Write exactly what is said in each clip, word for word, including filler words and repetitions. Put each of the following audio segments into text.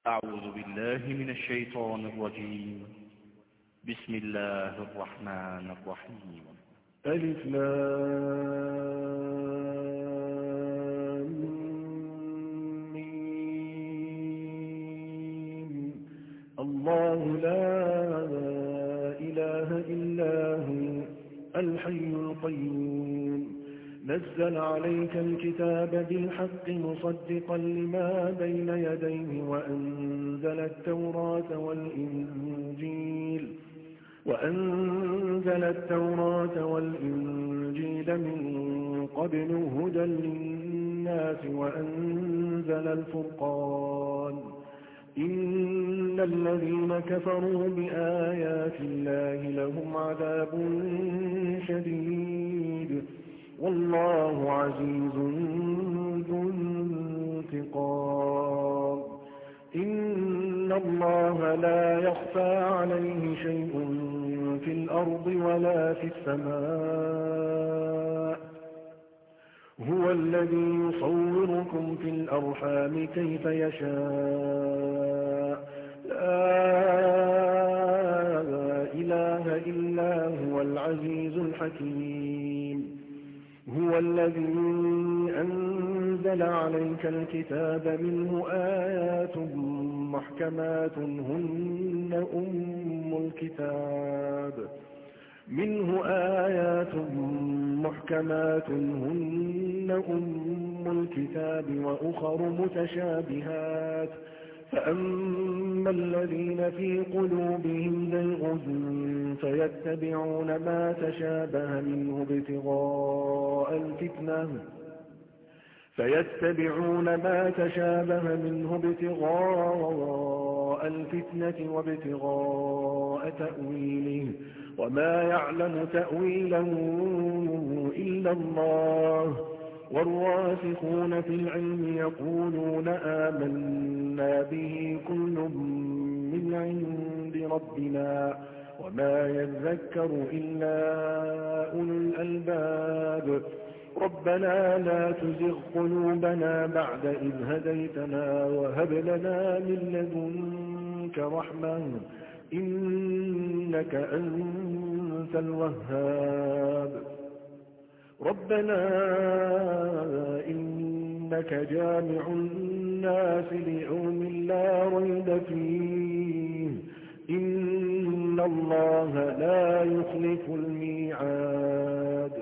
أعوذ بالله من الشيطان الرجيم. بسم الله الرحمن الرحيم. ألف لام ميم. الله لا إله إلا هو الحي القيوم نزل عليك الكتاب بالحق مصدقا لما بين يديه وأنزل التوراة والإنجيل وأنزل التوراة والإنجيل من قبل هدى للناس وأنزل الفرقان إن الذين كفروا بآيات الله لهم عذاب شديد والله عزيز ذو انتقام إن الله لا يخفى عليه شيء في الأرض ولا في السماء هو الذي يصوركم في الأرحام كيف يشاء لا إله إلا هو العزيز الحكيم هو الذي أنزل عليك الكتاب منه آيات محكمات هن أم الكتاب منه آيات محكمات هن أم الكتاب وأخر متشابهات فأما الذين في قلوبهم زيغ فيتبعون ما تشابه منه ابتغاء الفتنة فيتبعون ما تشابه منه ابتغاء الفتنة وابتغاء تأويله وما يعلم تأويله إلا الله والراسخون في العلم يقولون آمنا به كل من عند ربنا وما يذكر إلا أولو الألباب ربنا لا تزغ قلوبنا بعد إذ هديتنا وهب لنا من لدنك رحمة إنك أنت الوهاب ربنا إنك جامع الناس ليوم لا ريب فيه إن الله لا يخلف الميعاد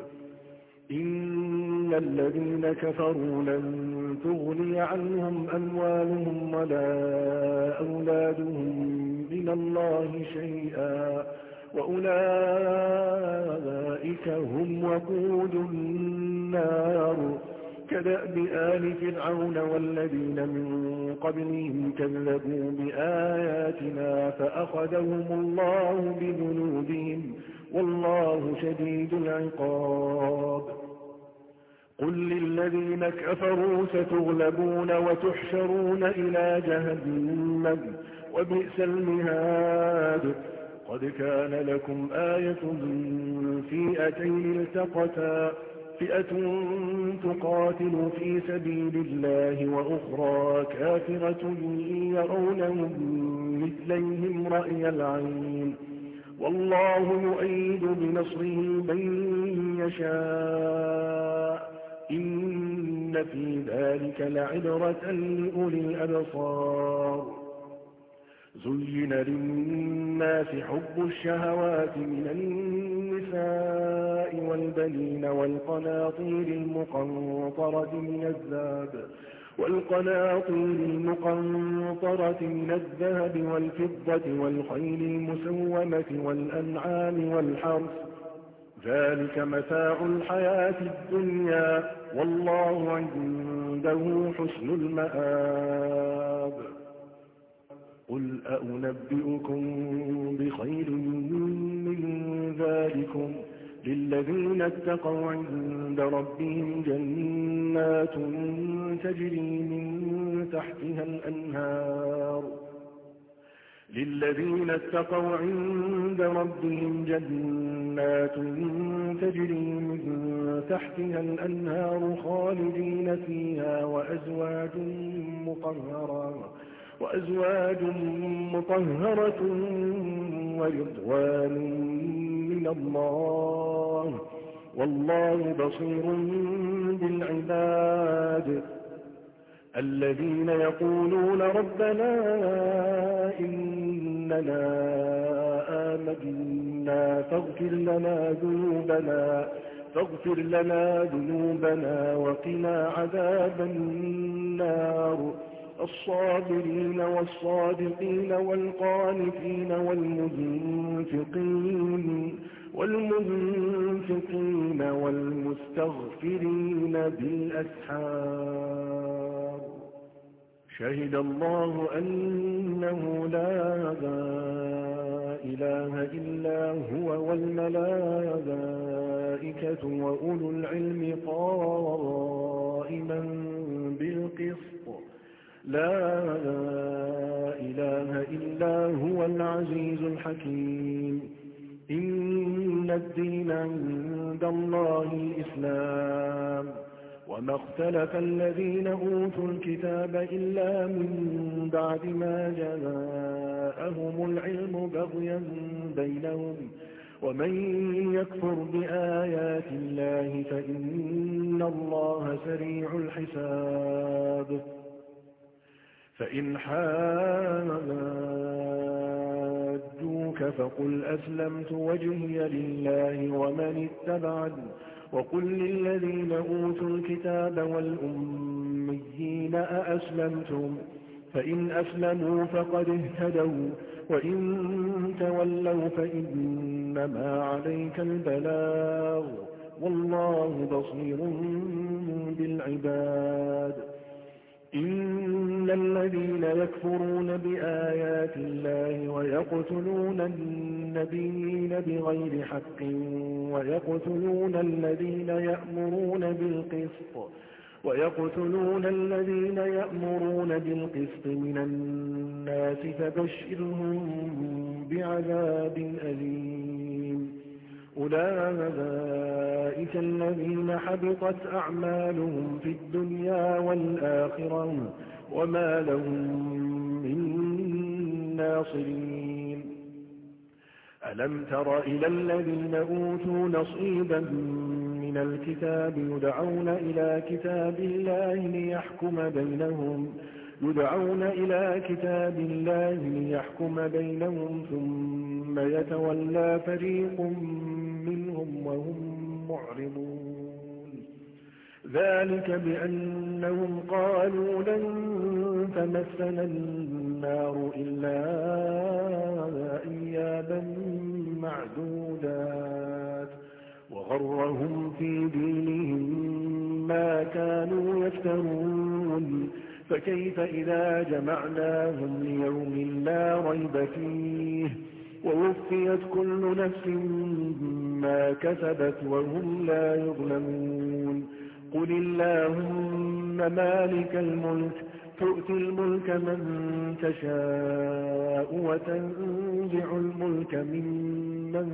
إن الذين كفروا لن تغني عنهم أموالهم ولا أولادهم من الله شيئا وأولئك هم وقود النار كدأب آل فرعون والذين من قبلهم كذبوا بآياتنا فأخذهم الله بذنوبهم والله شديد العقاب قل للذين كفروا ستغلبون وتحشرون إلى جهنم وبئس المهاد قد كان لكم آية فئتين التقتا فئة تقاتل في سبيل الله وأخرى كافرة يرونهم مثليهم رأي العين والله يؤيد بنصره من يشاء إن في ذلك لعبرة لأولي الأبصار زين للناس حب الشهوات من النساء والبنين والقناطير المقنطرة من الذهب والقناطير المقنطرة من الذهب والفضة والخيل المسومة والأنعام والحرث ذلك متاع الحياة الدنيا والله عنده حسن المآب قل أنبئكم بخير من ذلكم للذين اتقوا عند ربهم جنات تجري من تحتها الأنهار للذين اتقوا عند ربهم جنات تجري من تحتها الأنهار خالدين فيها وأزواج مطهرة وأزواج مطهرة ورضوان من الله والله بصير بالعباد الذين يقولون ربنا إننا آمنا فاغفر لنا ذنوبنا فاغفر لنا ذنوبنا وقنا عذاب النار الصابرين والصادقين والقانتين والمنفقين والمنفقين والمستغفرين بالأسحار شهد الله أنه لا إله إلا هو والملائكة وأولو العلم قائما بالقسط لا إله إلا هو العزيز الحكيم إن الدين عند الله الإسلام وما اختلف الذين أوتوا الكتاب إلا من بعد ما جاءهم العلم بغيا بينهم ومن يكفر بآيات الله فإن الله سريع الحساب فإن حاجوك فقل أسلمت وجهي لله ومن اتبعني وقل للذين أوتوا الكتاب والأميين أأسلمتم فإن أسلموا فقد اهتدوا وإن تولوا فإنما عليك البلاغ والله بصير بالعباد إن الذين يكفرون بآيات الله ويقتلون النبيين بغير حق ويقتلون الذين يأمرون بالقسط ويقتلون الذين يأمرون بالقسط من الناس فبشرهم بعذاب أليم أولئك الذين حبطت أعمالهم في الدنيا والآخرة وما لهم من ناصرين ألم تر إلى الذين أوتوا نصيبا من الكتاب يدعون إلى كتاب الله ليحكم بينهم يدعون إلى كتاب الله ليحكم بينهم ثم يتولى فريق منهم وهم معرضون ذلك بأنهم قالوا لن تمسنا النار إلا أياما معدودات وغرهم في دينهم ما كانوا يفترون فكيف إذا جمعناهم ليوم لا ريب فيه ووفيت كل نفس ما كسبت وهم لا يظلمون قل اللهم مالك الملك تؤتي الملك من تشاء وتنزع الملك ممن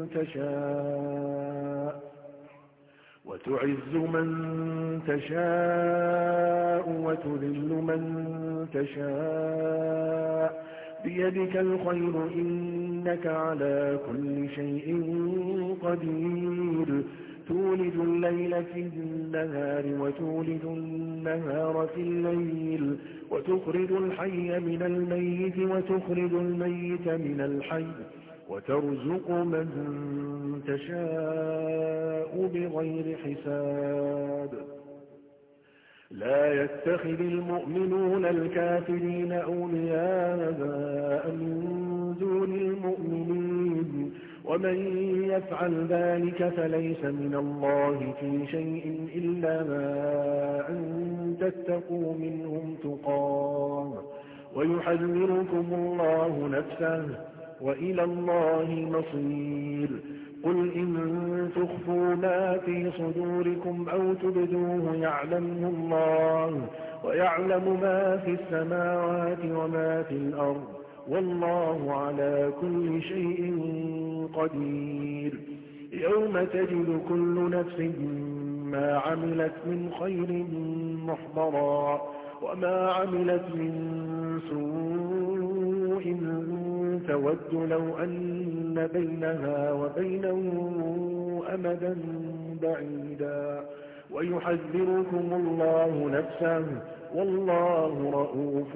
تشاء وتعز من تشاء وتذل من تشاء بيدك الخير إنك على كل شيء قدير تولج الليل في النهار وتولج النهار في الليل وتخرج الحي من الميت وتخرج الميت من الحي وترزق من تشاء بغير حساب لا يتخذ المؤمنون الكافرين أولياء من دون المؤمنين ومن يفعل ذلك فليس من الله في شيء إلا أن تتقوا منهم تقاه ويحذركم الله نفسه وإلى الله المصير قل إن تخفوا ما في صدوركم أو تبدوه يعلمه الله ويعلم ما في السماوات وما في الأرض والله على كل شيء قدير يوم تجد كل نفس ما عملت من خير محضرا وما عملت من سوء تود لو أن بينها وبينه أمدا بعيدا ويحذركم الله نفسه والله رؤوف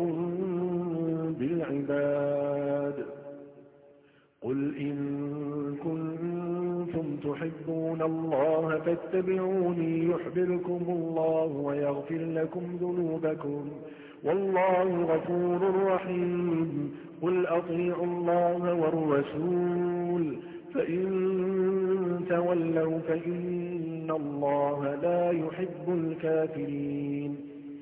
بالعباد. قل إن كنتم تحبون الله فاتبعوني يحببكم الله ويغفر لكم ذنوبكم والله غفور رحيم. قل أطيعوا الله والرسول فإن تولوا فإن الله لا يحب الكافرين.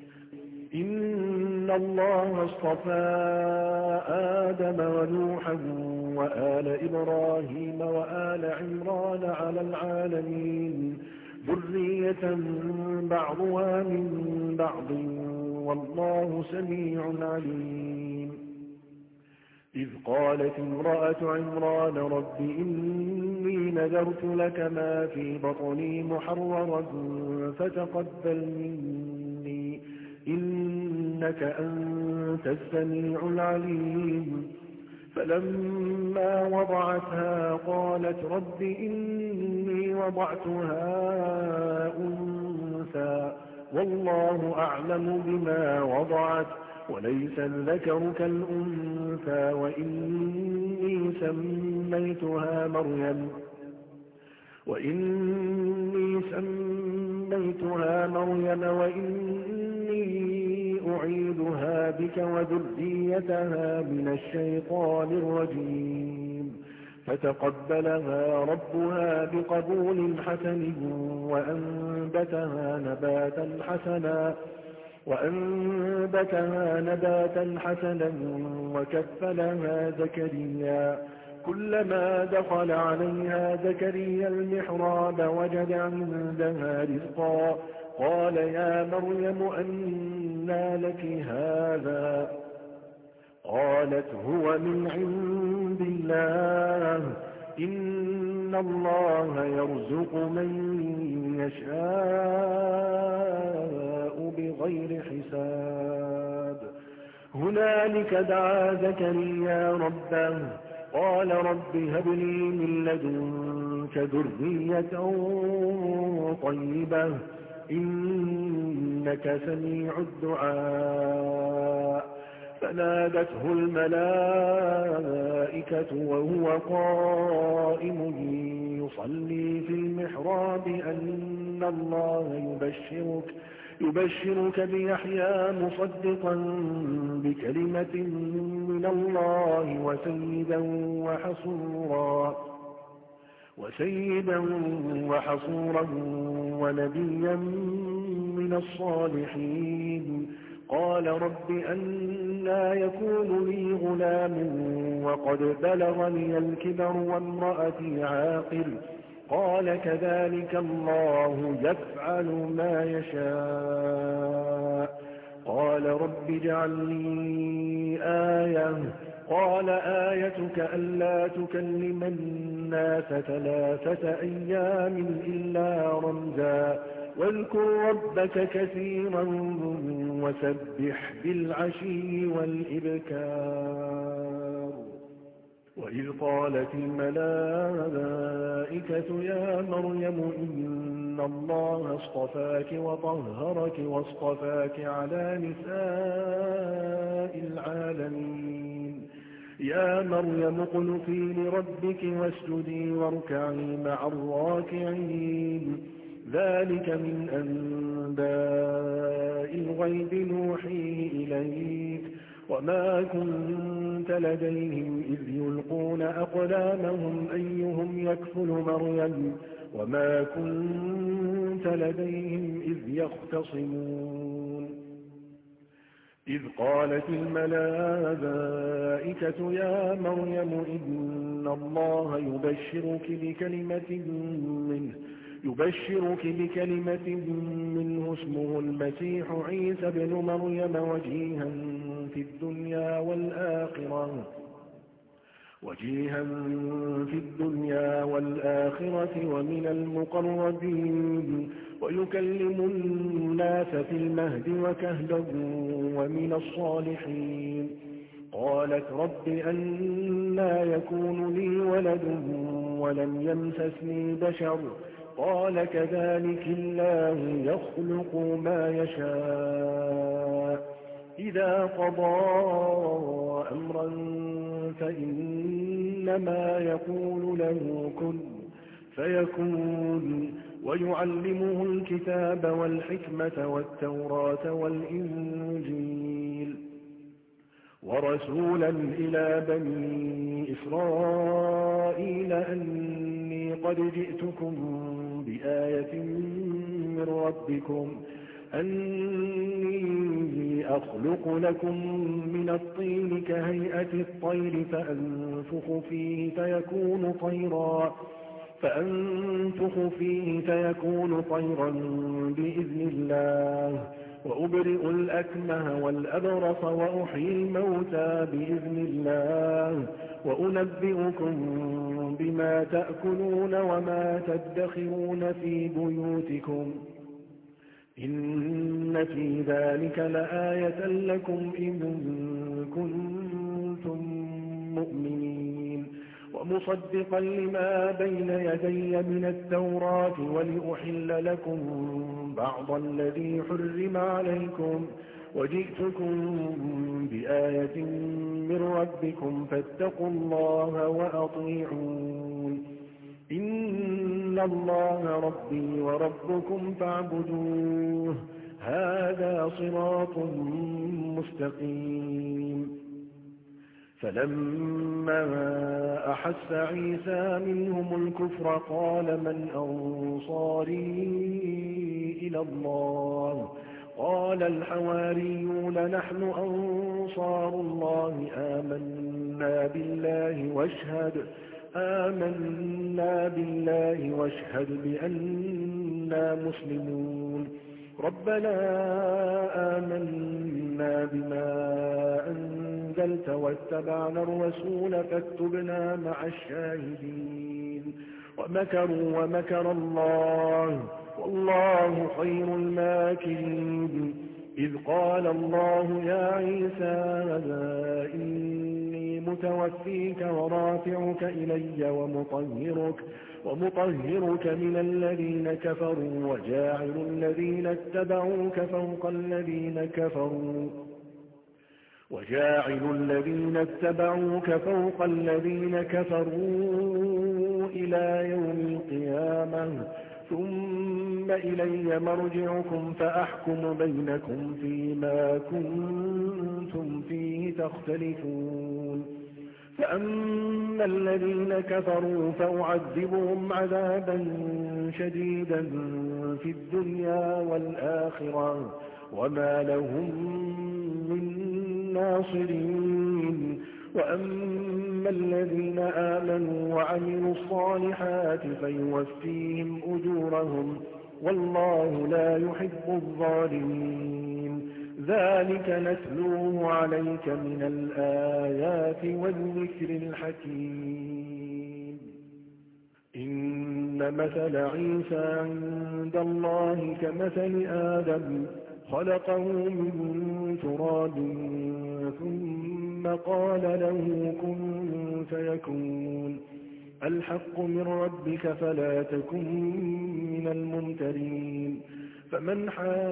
إن الله اصطفى آدم ونوحا وآل إبراهيم وآل عمران على العالمين ذرية بعضها من بعض والله سميع عليم. إذ قالت امرأة عمران رب إني نذرت لك ما في بطني محررا فتقبل مني إنك أنت السميع العليم. فلما وضعتها قالت رب إني وضعتها أنثى والله أعلم بما وضعت وليس الذكر كالأنثى وإني سميتها مريم وإني سميتها مريم وإني أعيدها بك وذريتها من الشيطان الرجيم. فتقبلها ربها بقبول حسن وأنبتها نباتا حسنا وأنبتها نباتا حسنا وكفلها زكريا كلما دخل عليها زكريا المحراب وجد عندها رزقا قال يا مريم أنى لك هذا قالت هو من عند الله إن الله يرزق من يشاء بغير حساب. هنالك دعا زكريا ربه قال رب هب لي من لدنك ذرية طيبة إنك سميع الدعاء. فنادته الملائكة وهو قائم يصلي في المحراب أن الله يبشرك يبشرك بيحيى مصدقا بكلمة من الله وسيدا وحصورا وسيدا وحصورا ونبيا من الصالحين. قال رب أنى يكون لي غلام وقد بلغني الكبر وامرأتي عاقر قال كذلك الله يفعل ما يشاء. قال رب اجعل لي آية قال آيتك ألا تكلم الناس ثلاثة أيام إلا رمزا واذكر ربك كثيرا وسبح بالعشي والإبكار. وإذ قالت الملائكة يا مريم إن الله اصطفاك وطهرك واصطفاك على نساء العالمين. يا مريم اقنتي لربك واسجدي واركعي مع الراكعين. ذلك من أنباء الغيب نوحيه إليك وما كنت لديهم إذ يلقون أقلامهم أيهم يكفل مريم وما كنت لديهم إذ يختصمون. إذ قالت الملائكة يا مريم إن الله يبشرك بكلمة منه يبشرك بكلمة منه اسمه المسيح عيسى بن مريم وجيها في الدنيا والآخرة وجيها في الدنيا والآخرة ومن المقربين ويكلم الناس في المهد وكهلا ومن الصالحين. قالت رب أنى يكون لي ولد ولم يمسسني بشر قال كذلك الله يخلق ما يشاء إذا قضى أمرا فإنما يقول له كن فيكون. ويعلمه الكتاب والحكمة والتوراة والإنجيل ورسولا إلى بني إسرائيل أني قد جئتكم بآية من ربكم أني أخلق لكم من الطين كهيئة الطير فأنفخ فيه فيكون طيرا فأنفخ فيه فيكون طيرا بإذن الله وأبرئ الأكمه والأبرص وأحيي الموتى بإذن الله وأنبئكم بما تأكلون وما تدخرون في بيوتكم إن في ذلك لآية لكم إن كنتم مؤمنين. ومصدقا لما بين يدي من التوراة ولأحل لكم بعض الذي حرم عليكم وجئتكم بآية من ربكم فاتقوا الله وأطيعون. إن الله ربي وربكم فاعبدوه هذا صراط مستقيم. فلما أحس عيسى منهم الكفر قال من أنصاري إلى الله قال الحواريون نحن أنصار الله آمنا بالله واشهد آمنا بالله واشهد بأننا مسلمون. ربنا آمنا بما أنزلت واتبعنا الرسول فاكتبنا مع الشاهدين. ومكروا ومكر الله والله خير الماكرين. إذ قال الله يا عيسى إني متوفيك ورافعك إلي ومطهرك ومطهرك من الذين كفروا وجاعل الذين اتبعوك فوق الذين كفروا وجاعل الذين اتبعوك فوق الذين كفروا إلى يوم القيامة ثم إلي مرجعكم فأحكم بينكم فيما كنتم فيه تختلفون. فأما الذين كفروا فأعذبهم عذابا شديدا في الدنيا والآخرة وما لهم من ناصرين. وأما الذين آمنوا وعملوا الصالحات فيوفيهم أجورهم والله لا يحب الظالمين. ذلك نتلوه عليك من الآيات والذكر الحكيم. إن مثل عيسى عند الله كمثل آدم خلقه من تراب ثم قال له كن فيكون. الحق من ربك فلا تكن من الممترين. فمن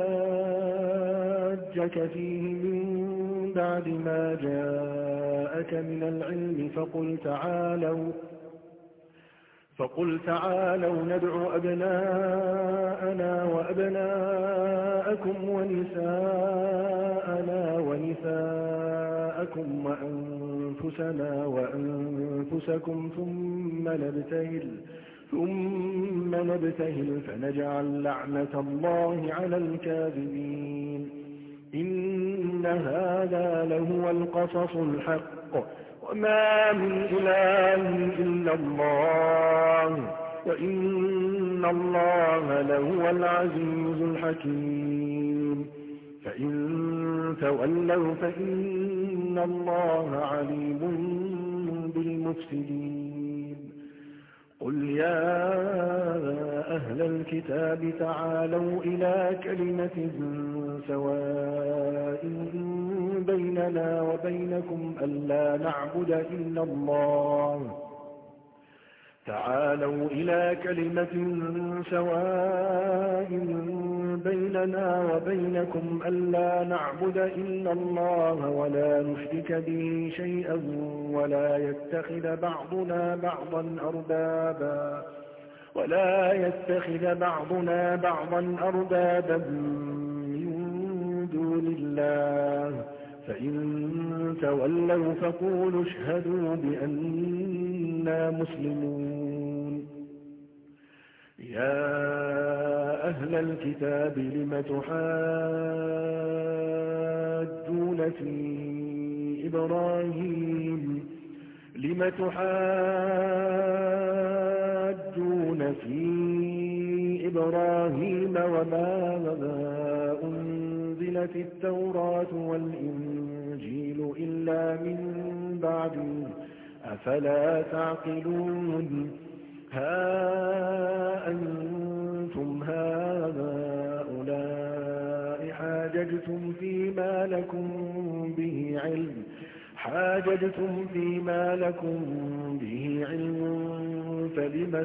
حاجك فيه من بعد ما جاءك من العلم فقل تعالوا فقل تعالوا ندع أبناءنا وأبناءكم ونساءنا ونساءكم وأنفسنا وأنفسكم ثم نبتهل ثم نبتهل فنجعل لعنة الله على الكاذبين. إن هذا لهو القصص الحق وما من إله إلا الله وإن الله لهو العزيز الحكيم. فإن تولوا فإن الله عليم بالمفسدين قل يا أهل الكتاب تعالوا إلى كلمة سواء بيننا وبينكم ألا نعبد إلا الله تعالوا إلى كلمة سواء بيننا وبينكم ألا نعبد إلا الله ولا نشرك به شيئا ولا يتخذ بعضنا بعضا أربابا ولا يتخذ بعضنا بعضا أربابا من دون الله فإن تولوا فقولوا اشهدوا بأننا مسلمون يا أهل الكتاب لم تحاجون في إبراهيم لم تحاجون في إبراهيم وما أنزلت التوراة والإنجيل إلا من بعده أفلا تعقلون ها أنتم هؤلاء حاججتم فيما لكم به علم حاججتم فيما لكم به علم فلم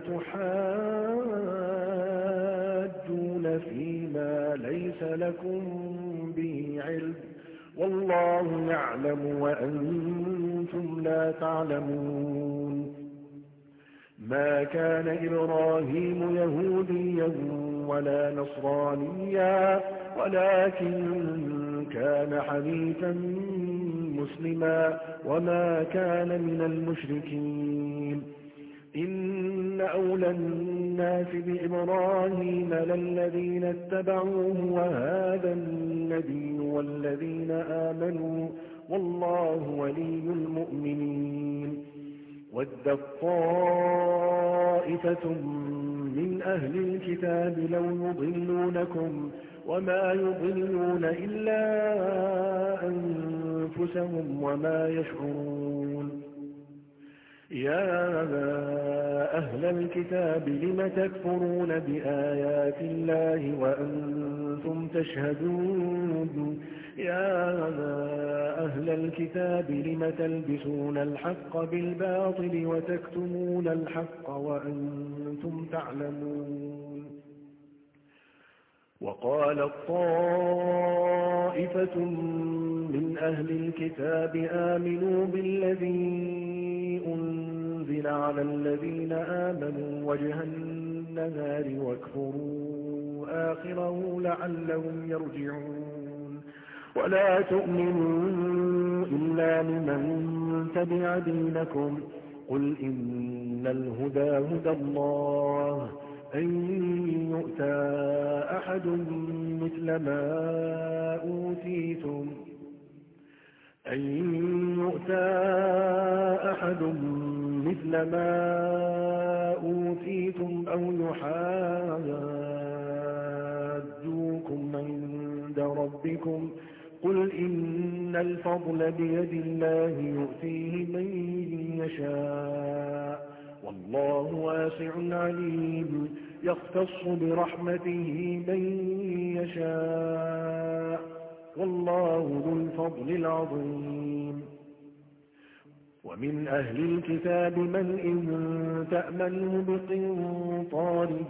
تحاجون فيما ليس لكم به علم والله يعلم وأنتم لا تعلمون ما كان إبراهيم يهوديا ولا نصرانيا ولكن كان حنيفا مسلما وما كان من المشركين إن أولى الناس بإبراهيم للذين اتبعوه وهذا النبي والذين آمنوا والله ولي المؤمنين ودت طائفة من أهل الكتاب لو يضلونكم وما يضلون إلا أنفسهم وما يشعرون يا أهل الكتاب لم تكفرون بآيات الله وأنتم تشهدون يا أهل الكتاب لم تلبسون الحق بالباطل وتكتمون الحق وأنتم تعلمون وقالت طائفة من أهل الكتاب آمنوا بالذي أنزل على الذين آمنوا وجه النهار واكفروا آخره لعلهم يرجعون ولا تؤمنوا إلا لمن تبع دينكم قل إن الهدى هدى الله أن يؤتى أحد مثل ما أوتيتم أن يؤتى أحد مثل ما أوتيتم أو يحاجوكم عند ربكم قل إن الفضل بيد الله يؤتيه من يشاء والله واسع عليم يختص برحمته من يشاء والله ذو الفضل العظيم ومن أهل الكتاب من إن تأمنه بقنطاره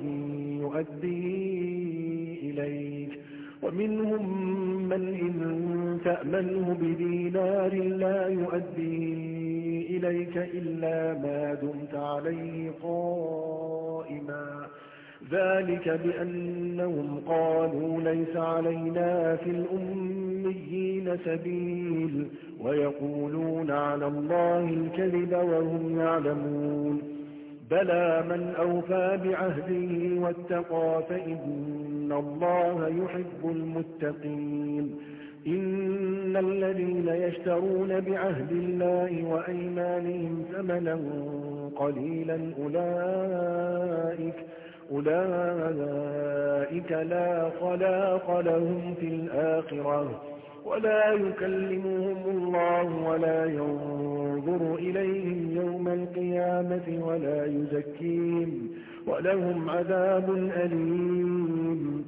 يؤديه إليك ومنهم من إن تأمنه بدينار لا يؤديه إليك إلا ما دمت عليه قائما ذلك بأنهم قالوا ليس علينا في الأميين سبيل ويقولون على الله الكذب وهم يعلمون بلى من أوفى بعهده واتقى فإن الله يحب المتقين إن الذين يشترون بعهد الله وأيمانهم ثمنا قليلا أولئك أولئك لا خلاق لهم في الآخرة ولا يكلمهم الله ولا ينظر إليهم يوم القيامة ولا يزكيهم ولهم عذاب أليم.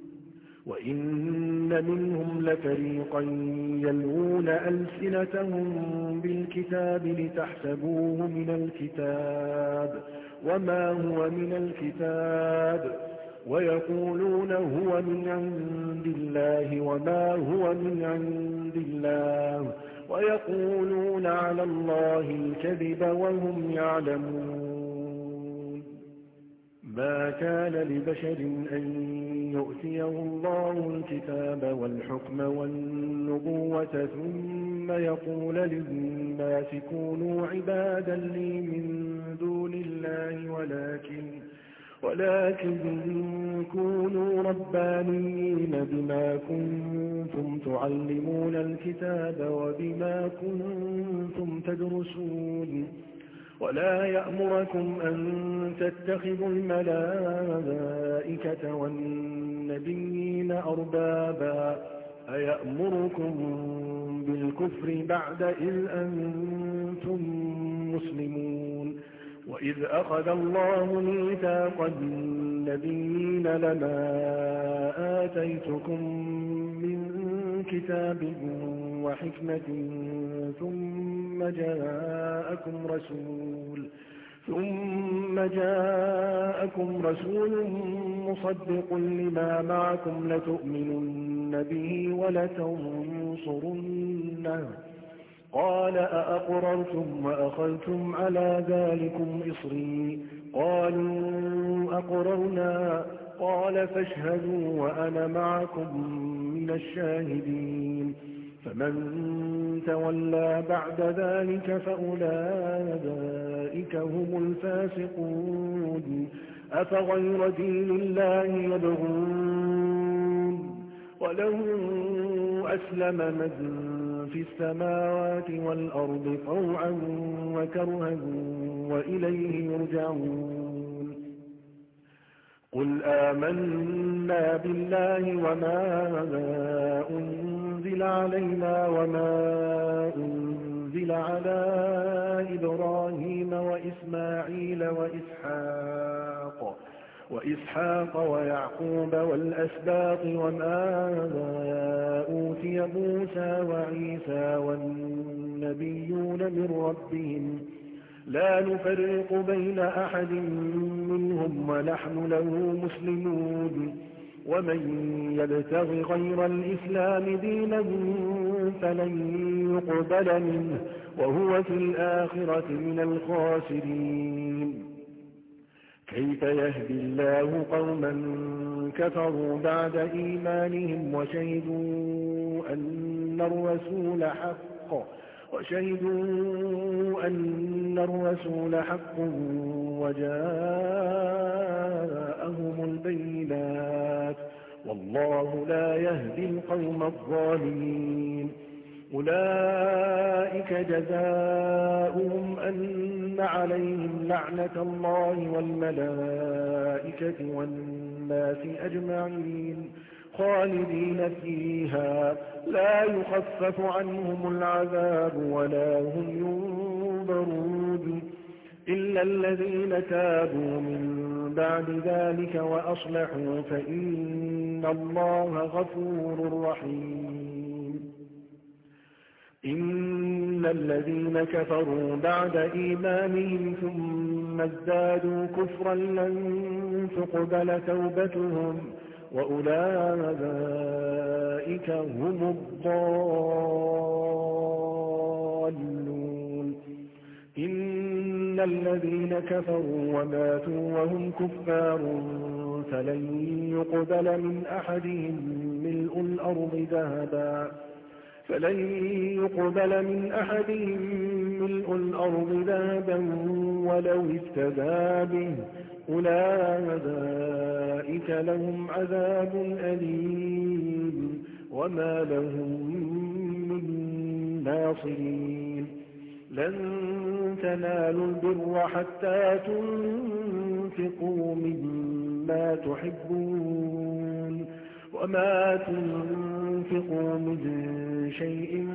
وإن منهم لفريقا يلوون ألسنتهم بالكتاب لتحسبوه من الكتاب وما هو من الكتاب ويقولون هو من عند الله وما هو من عند الله ويقولون على الله الكذب وهم يعلمون. ما كان لبشر أن يؤتيه الله الكتاب والحكم والنبوة ثم يقول للناس كونوا عبادا لي من دون الله ولكن ولكن كونوا ربانيين بما كنتم تعلمون الكتاب وبما كنتم تدرسون ولا يأمركم أن تتخذوا الملائكة والنبيين أربابا أيأمركم بالكفر بعد إذ أنتم مسلمون. وإذ أخذ الله ميثاق النبيين لما آتيتكم من كتاب وحكمة ثم جاءكم رسول ثم جاءكم رسول مصدق لما معكم لتؤمنن به ولتنصرنه قال أأقررتم وأخذتم على ذلكم إصري قالوا أقررنا قال فاشهدوا وأنا معكم من الشاهدين. فمن تولى بعد ذلك فأولئك هم الفاسقون. أفغير دين الله يبغون وله أسلم من في السماوات والأرض طوعا وكرها وإليه يرجعون. قل آمنا بالله وما أنزل علينا وما أنزل على إبراهيم وإسماعيل وإسحاق وإسحاق ويعقوب والأسباط وما أوتي موسى وعيسى والنبيون من ربهم لا نفرق بين أحد منهم ونحن له مسلمون. ومن يبتغ غير الإسلام دينا فلن يقبل منه وهو في الآخرة من الخاسرين. كيف يهدي الله قوما كفروا بعد إيمانهم وشهدوا أن الرسول حق وشهدوا أن الرسول حق وجاءهم البينات والله لا يهدي القوم الظالمين. أولئك جزاؤهم أن عليهم لعنة الله والملائكة والناس أجمعين خالدين فيها لا يخفف عنهم العذاب ولا هم ينظرون إلا الذين تابوا من بعد ذلك وأصلحوا فإن الله غفور رحيم. إن الذين كفروا بعد إيمانهم ثم ازدادوا كفرا لن تقبل توبتهم وأولئك هم الضالون. إن الذين كفروا وماتوا وهم كفار فلن يقبل من أحدهم ملء الأرض ذهبا فلن يقبل من أحدهم ملء الأرض ذهبا ولو افتدى به أولئك لهم عذاب أليم وما لهم من ناصرين. لن تنالوا البر حتى تنفقوا مما تحبون وما تنفقوا من شيء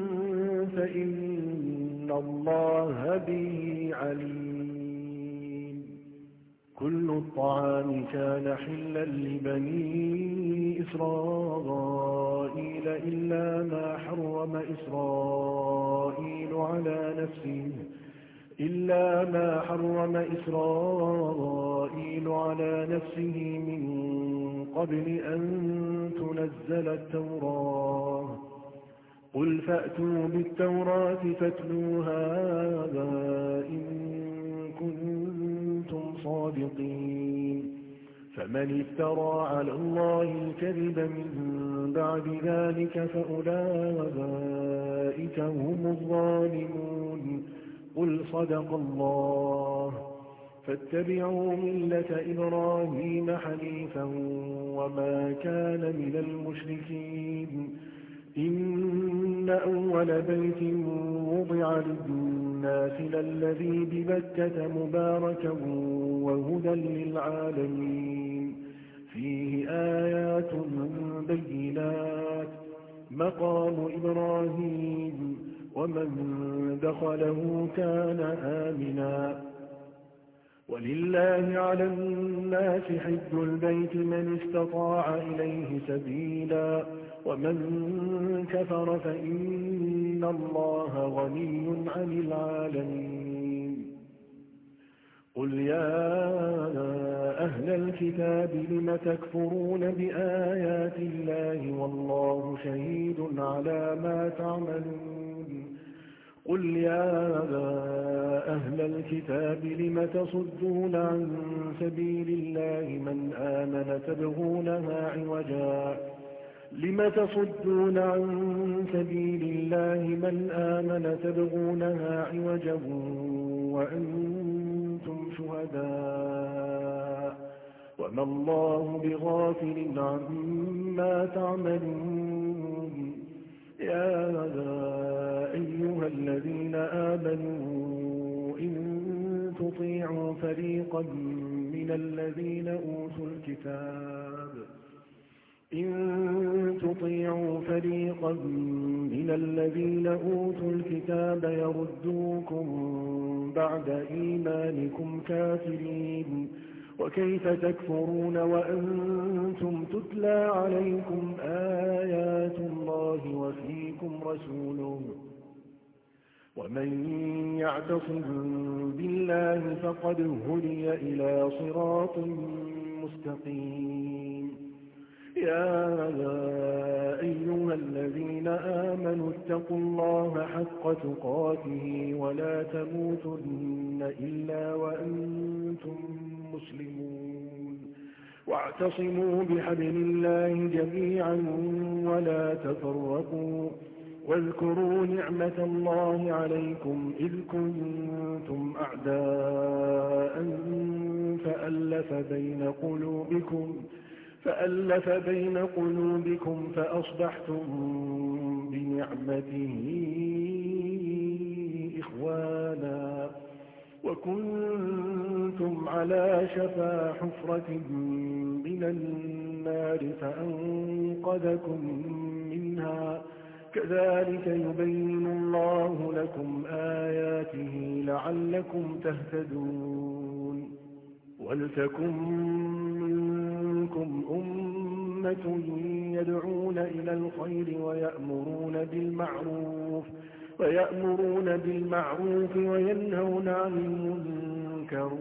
فإن الله به عليم. كل الطعام كان حلا لبني إسرائيل إلا ما حرم إسرائيل على نفسه إلا ما حرم إسرائيل على نفسه من قبل أن تنزل التوراة. قل فأتوا بالتوراة فاتلوها إن كنتم صادقين. فمن افترى على الله الكذب من بعد ذلك فأولئك هم الظالمون. قل صدق الله. فاتبعوا ملة إبراهيم حنيفا وما كان من المشركين. إن أول بيت وضع للناس للذي ببكة مباركا وهدى للعالمين. فيه آيات بينات مقام إبراهيم ومن دخله كان آمنا. ولله على الناس حج البيت من استطاع إليه سبيلا ومن كفر فإن الله غني عن العالمين. قل يا أهل الكتاب لم تكفرون بآيات الله والله شهيد على ما تعملون. قل يا أهل الكتاب لم تصدون عن سبيل الله من آمن تبغونها عوجا لم تصدون عن سبيل الله من آمن تبغونها عوجا وأنتم شهداء وما الله بغافل عما تعملون. يا أيها الذين آمنوا إن تطيعوا فريقا من الذين أوتوا الكتاب إن تطيعوا فريقا من الذين أوتوا الكتاب يردوكم بعد إيمانكم كافرين. وكيف تكفرون وأنتم تتلى عليكم آيات الله وفيكم رسوله. ومن يعتصم بالله فقد هدي إلى صراط مستقيم. يا أيها الذين آمنوا اتقوا الله حق تقاته ولا تموتن إلا وأنتم مسلمون. واعتصموا بحبل الله جميعا ولا تفرقوا. واذكروا نعمة الله عليكم إذ كنتم أعداء فألف بين قلوبكم فألف بين قلوبكم فأصبحتم بنعمته إخوانا وكنتم على شفا حفرة من النار فأنقذكم منها. كذلك يبين الله لكم آياته لعلكم تهتدون. ولتكن منكم أمة يدعون إلى الخير ويأمرون بالمعروف ويأمرون بالمعروف وينهون عن المنكر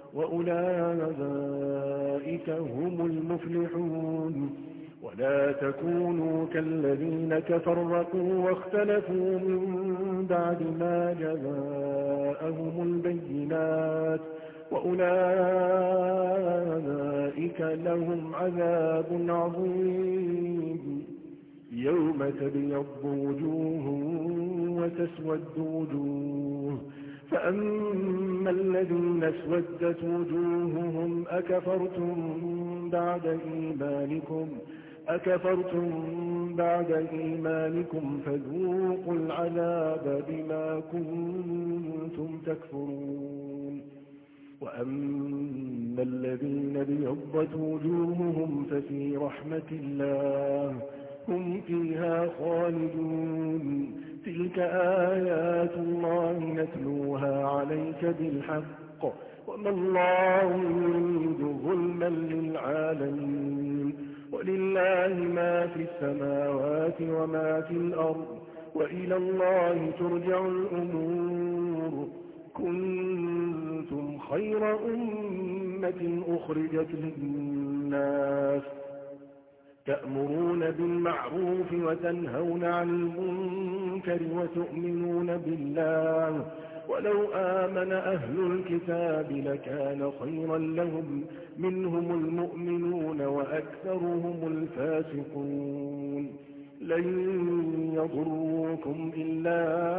وأولئك هم المفلحون. ولا تكونوا كالذين تفرقوا واختلفوا من بعد ما جاءهم البينات وأولئك لهم عذاب عظيم. يوم تبيض وجوه وتسود وجوه فأما الذين اسودت وجوههم أكفرتم بعد إيمانكم أكفرتم بعد إيمانكم فذوقوا العذاب بما كنتم تكفرون. وأما الذين ابيضت وجوههم ففي رحمة الله هم فيها خالدون. تلك آيات الله نتلوها عليك بالحق وما الله يريد ظلما للعالمين. ولله ما في السماوات وما في الأرض وإلى الله ترجع الأمور. كنتم خير أمة أخرجت للناس تأمرون بالمعروف وتنهون عن المنكر وتؤمنون بالله. ولو آمن أهل الكتاب لكان خيرا لهم منهم المؤمنون وأكثرهم الفاسقون. لن يضروكم إلا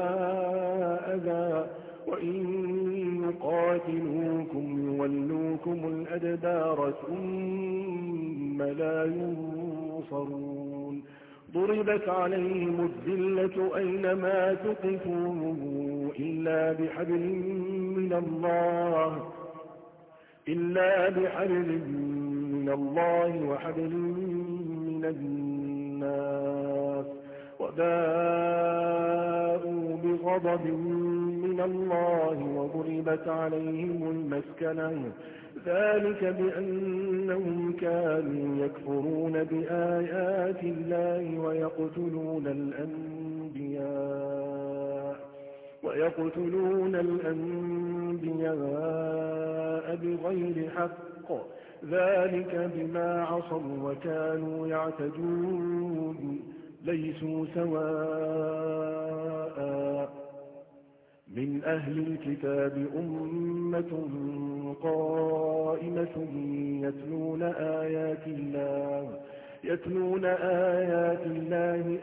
أذى وإن يقاتلوكم يولوكم الأدبار ثم لا ينصرون. ضربت عليهم الذلة أينما تقفوا إلا بحبل من الله إلا بحبل من الله وحبل من الناس وباءوا بغضب من الله وضربت عليهم المسكنة ذلك بأنهم كانوا يكفرون بآيات الله ويقتلون الأنبياء ويقتلون الأنبياء بغير حق ذلك بما عصوا وكانوا يعتدون. ليسوا سواء من أهل الكتاب أمة قائمة يتلون آيات الله يتلون آيات الله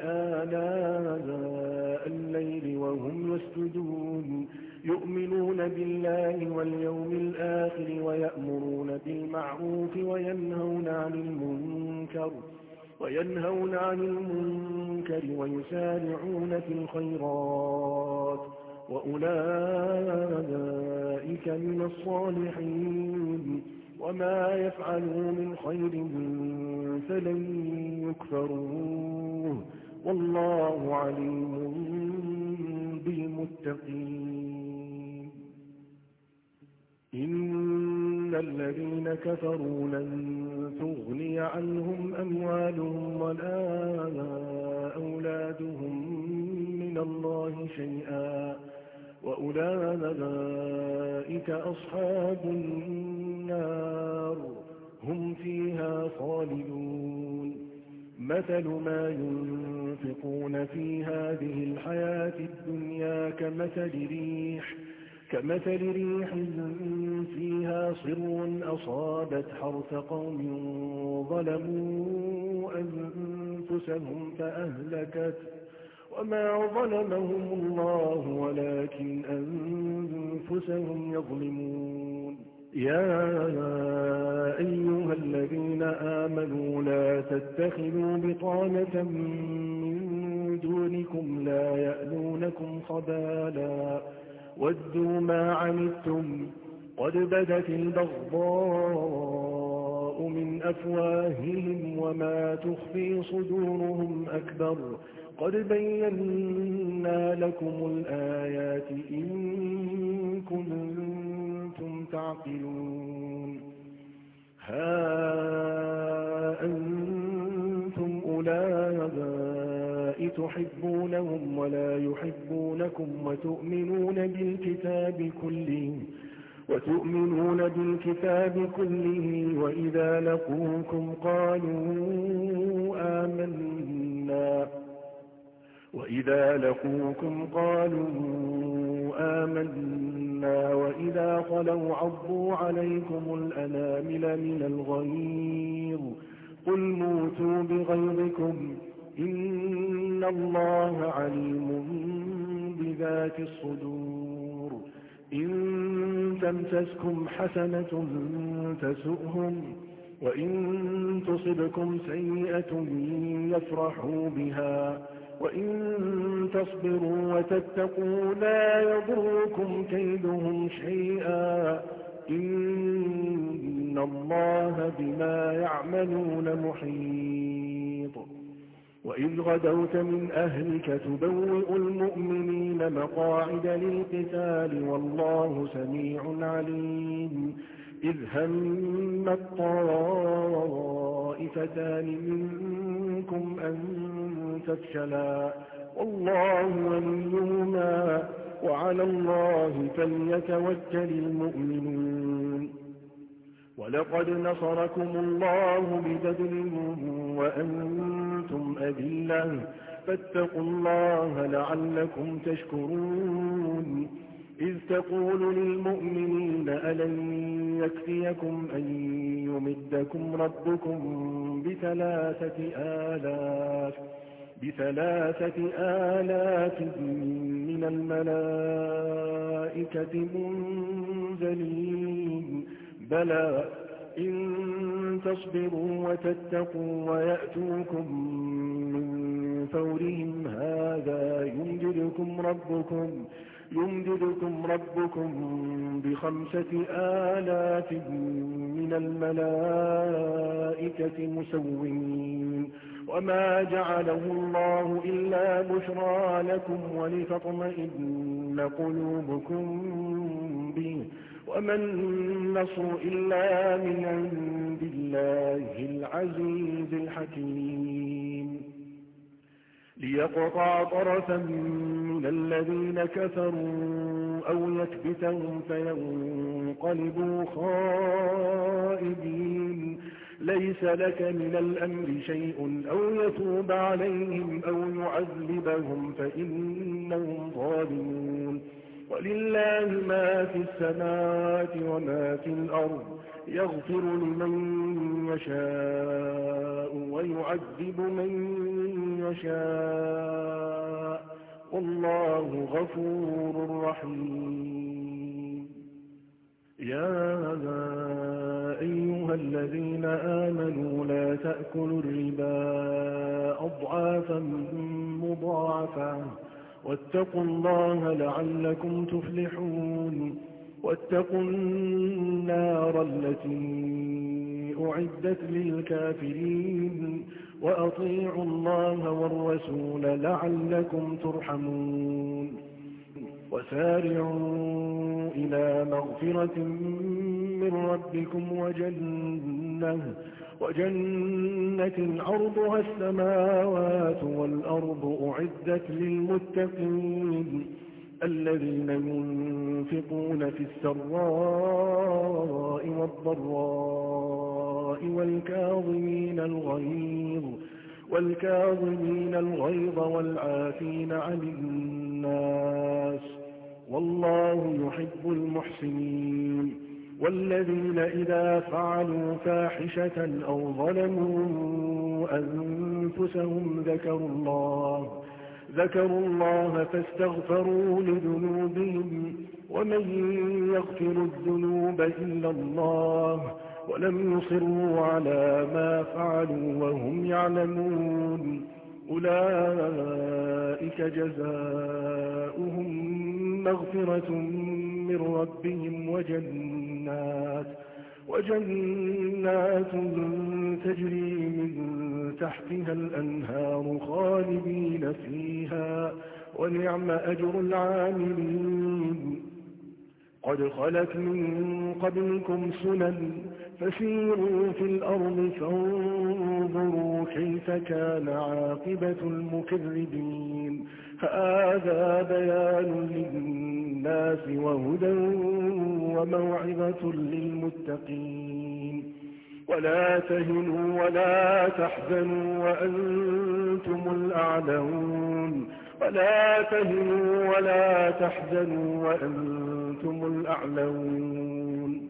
آناء الليل وهم يسجدون يؤمنون بالله واليوم الآخر ويأمرون بالمعروف وينهون عن المنكر وينهون عن المنكر ويسارعون في الخيرات وأولئك من الصالحين. وما يفعلوا من خير فلن يكفروه والله عليم بالمتقين. إن الذين كفروا لن تغني عنهم أموالهم ولا أولادهم من الله شيئا وأولئك أصحاب النار هم فيها خالدون. مثل ما ينفقون في هذه الحياة الدنيا كمثل ريح كمثل ريح فيها صر أصابت حرث قوم ظلموا أنفسهم فأهلكت وما ظلمهم الله ولكن أنفسهم يظلمون. يا أيها الذين آمنوا لا تتخذوا بطانة من دونكم لا يألونكم خبالا ودوا ما عنتم قد بدت البغضاء من أفواههم وما تخفي صدورهم أكبر قد بينا لكم الآيات إن كنتم تعقلون. ها أنتم أولئك تحبونهم ولا يحبونكم وتؤمنون بالكتاب كله وتؤمنون بالكتاب كله وإذا لقوكم قالوا آمنا وإذا لقوكم قالوا آمنا وإذا خلوا عضوا عليكم الأنامل من الغيظ قل موتوا بغيظكم إن الله عليم بذات الصدور. إن تمسسكم حسنة تسؤهم وإن تصبكم سيئة يفرحوا بها وإن تصبروا وتتقوا لا يضركم كيدهم شيئا إن الله بما يعملون محيط وإذ غدوت من أهلك تبوئ المؤمنين مقاعد للقتال والله سميع عليم إذ هم الطائفتان منكم أن تفشلا والله وليهما وعلى الله فليتوكل المؤمنون ولقد نصركم الله ببدر وأنتم أذلة فاتقوا الله لعلكم تشكرون إذ تقول للمؤمنين ألن يكفيكم أن يمدكم ربكم بثلاثة آلاف بثلاثة آلاف من الملائكة منزلين بلى إن تصبروا وتتقوا ويأتوكم من فورهم هذا يمددكم ربكم يمددكم ربكم بخمسة آلاف من الملائكة مسومين وما جعله الله إلا بشرى لكم ولتطمئن قلوبكم به وما النصر إلا من عند الله العزيز الحكيم ليقطع طرفا من الذين كفروا أو يكبتهم فينقلبوا خائبين ليس لك من الأمر شيء أو يتوب عليهم أو يعذبهم فإنهم ظالمون ولله ما في السماوات وما في الأرض يغفر لمن يشاء ويعذب من يشاء والله غفور رحيم يا أيها الذين آمنوا لا تأكلوا الربا أضعافا مضاعفة واتقوا الله لعلكم تفلحون واتقوا النار التي أعدت للكافرين وأطيعوا الله والرسول لعلكم ترحمون وسارعوا إلى مغفرة من ربكم وجنة وجنة عرضها السماوات والأرض أعدت للمتقين الذين ينفقون في السراء والضراء والكاظمين الغيظ والكاظمين الغيظ والعافين عن الناس والله يحب المحسنين والذين إذا فعلوا فاحشة أو ظلموا أنفسهم ذكروا الله ذكروا الله فاستغفروا لذنوبهم ومن يغفر الذنوب إلا الله ولم يصروا على ما فعلوا وهم يعلمون أولئك جزاؤهم مغفرة من ربهم وجنات وجنات تجري من تحتها الأنهار خالدين فيها ونعم أجر العاملين قد خلت من قبلكم سنن فسيروا في الأرض فانظروا كيف كان عاقبة المكذبين هذا بيان للناس وهدى وموعظة للمتقين ولا تهنوا ولا تحزنوا وأنتم الأعلون ولا تهنوا ولا تحزنوا وأنتم الأعلون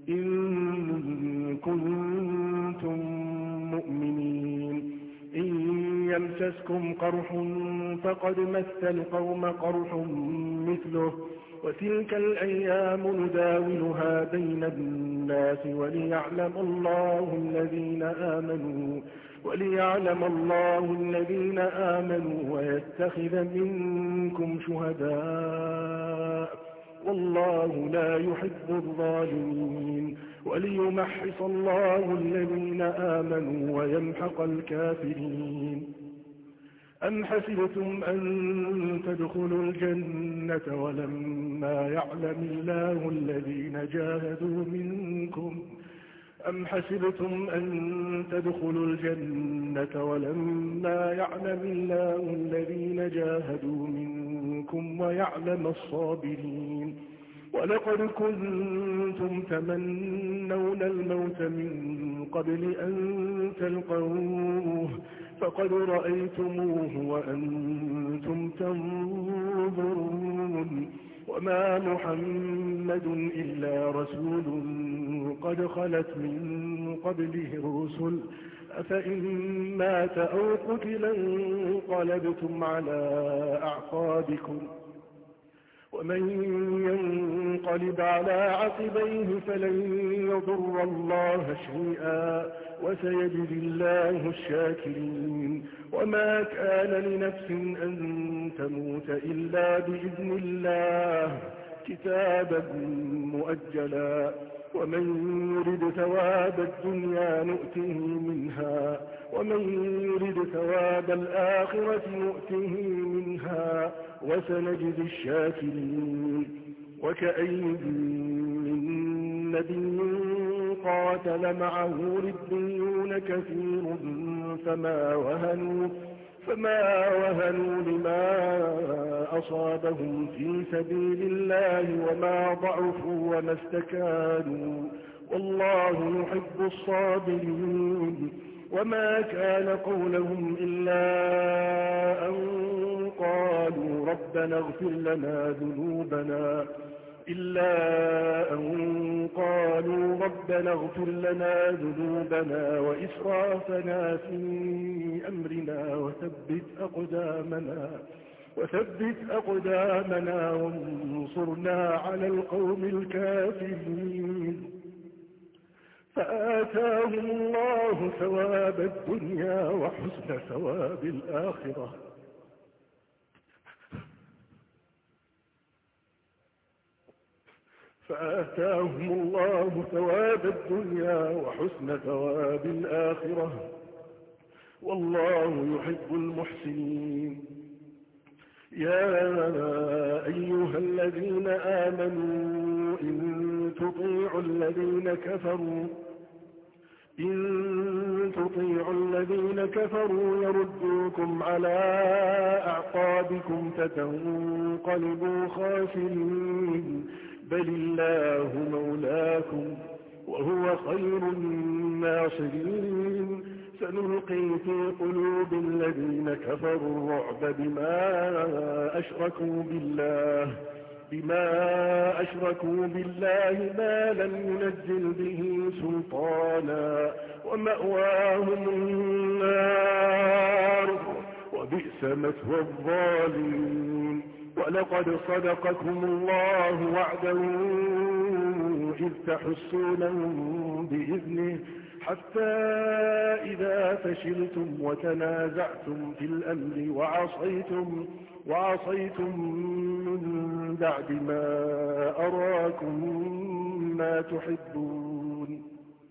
إن كنتم مؤمنين إن يمسسكم قرح فقد مس القوم قرح مثله وتلك الأيام نداولها بين الناس وليعلم الله الذين آمنوا وليعلم الله الذين آمنوا ويتخذ منكم شهداء والله والله لا يحب الظالمين وليمحص الله الذين آمنوا ويمحق الكافرين أم حسبتم أن تدخلوا الجنة ولما يعلم الله الذين جاهدوا منكم أم حسبتم أن تدخلوا الجنة ولما يعلم الله الذين جاهدوا منكم ويعلم الصابرين ولقد كنتم تمنون الموت من قبل أن تلقوه فقد رأيتموه وأنتم تنظرون وما محمد إلا رسول قد خلت من قبله الرسل أفإن مات أو قتل انقلبتم على أعقابكم ومن ينقلب على عقبيه فلن يضر الله شيئا وسيجزي الله الشاكرين وما كان لنفس أن تموت إلا بإذن الله كتابا مؤجلا ومن يرد ثواب الدنيا نؤته منها ومن يرد ثواب الآخرة نؤته منها وسنجزي الشاكرين وكأين من نبي قاتل معه ربيون كثير فما وهنوا فما وهنوا لما أصابهم في سبيل الله وما ضعفوا وما استكانوا والله يحب الصابرين وما كان قولهم إلا أن قالوا ربنا اغفر لنا ذنوبنا إلا أن قالوا ربنا اغفر لنا ذنوبنا وإسرافنا في أمرنا وثبت أقدامنا وثبت أقدامنا وانصرنا على القوم الكافرين فآتاهم الله ثواب الدنيا وحسن ثواب الآخرة فآتاهم الله ثواب الدنيا وحسن ثواب الآخرة والله يحب المحسنين يا أيها الذين آمنوا إن تطيعوا الذين كفروا إن تطيعوا الذين كفروا يردوكم على أعقابكم فتنقلبوا خاسرين بل الله مولاكم وهو خير الناصرين سنلقي في قلوب الذين كفروا الرعب بما أشركوا بالله بما أشركوا بالله ما لم ينزل به سلطانا ومأواهم النار وبئس مثوى الظالمين ولقد صدقكم الله وعده إذ تحسونهم بإذنه حتى إذا فشلتم وتنازعتم في الأمر وعصيتم وعصيتم من بعد ما أراكم ما تحبون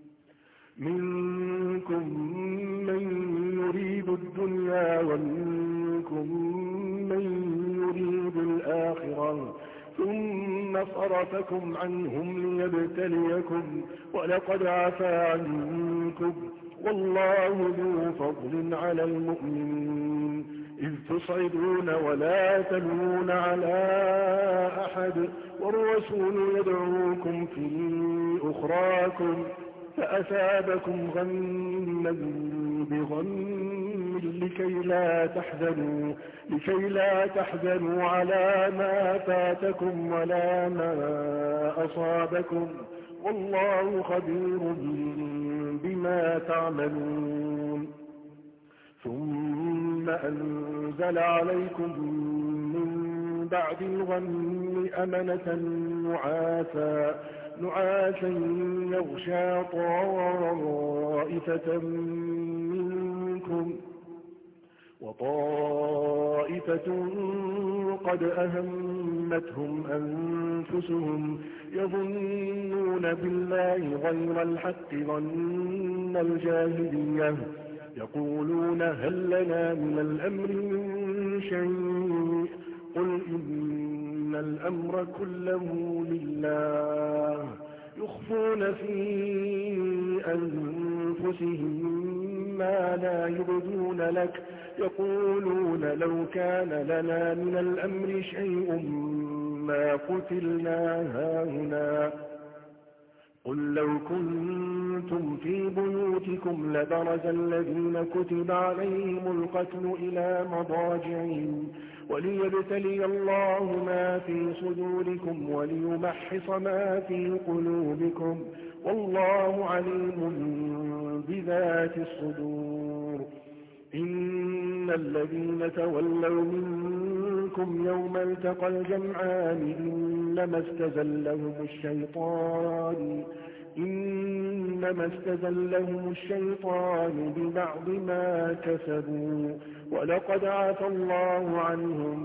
منكم من يريد الدنيا ومنكم من يريد الآخرة ثم صرفكم عنهم ليبتليكم ولقد عفا عنكم والله ذو فضل على المؤمنين إذ تصعدون ولا تلوون على أحد والرسول يدعوكم في أخراكم فأثابكم غما بغم لكي لا تحزنوا لكي لا تحزنوا على ما فاتكم ولا ما أصابكم والله خبير بما تعملون ثم أنزل عليكم من بعد الغم أمنة نعاسا نعاسا يغشى طائفة منكم وطائفة قد أهمتهم أنفسهم يظنون بالله غير الحق ظن الجاهلية يقولون هل لنا من الأمر من شيء قل إن الأمر كله لله يخفون في أنفسهم ما لا يبدون لك يقولون لو كان لنا من الأمر شيء ما قتلنا هاهنا قل لو كنتم في بيوتكم لبرز الذين كتب عليهم القتل إلى مضاجعهم وليبتلي الله ما في صدوركم وليمحص ما في قلوبكم والله عليم بذات الصدور إن الذين تولوا منكم يوم التقى الجمعان إنما استزلهم الشيطان إنما استزلهم الشيطان ببعض ما كسبوا ولقد عفى الله عنهم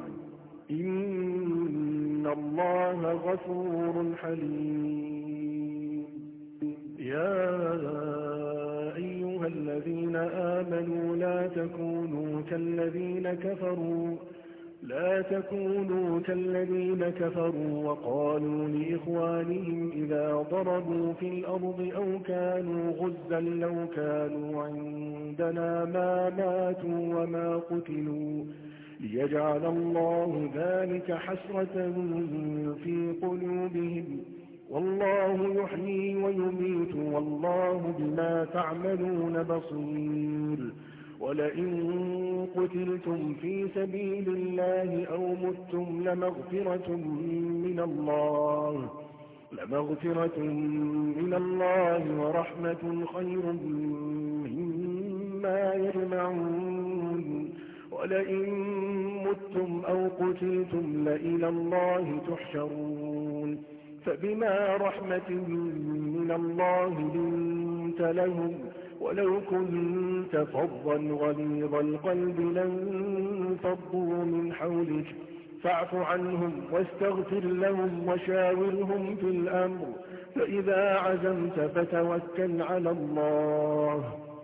إن الله غفور حليم يا أيها الذين آمنوا لا تكونوا كالذين كفروا لا تكونوا كالذين كفروا وقالوا لإخوانهم إذا ضربوا في الأرض أو كانوا غزا لو كانوا عندنا ما ماتوا وما قتلوا ليجعل الله ذلك حسرة في قلوبهم والله يحيي ويميت والله بما تعملون بصير ولئن قتلتم في سبيل الله أو متم لمغفرة من الله لمغفرة من الله ورحمة خير مما يجمعون ولئن متم أو قتلتم لإلى الله تحشرون فبما رحمة من الله لنت لهم ولو كنت فظا غليظ القلب لانفضوا من حولك فاعف عنهم واستغفر لهم وشاورهم في الأمر فإذا عزمت فتوكل على الله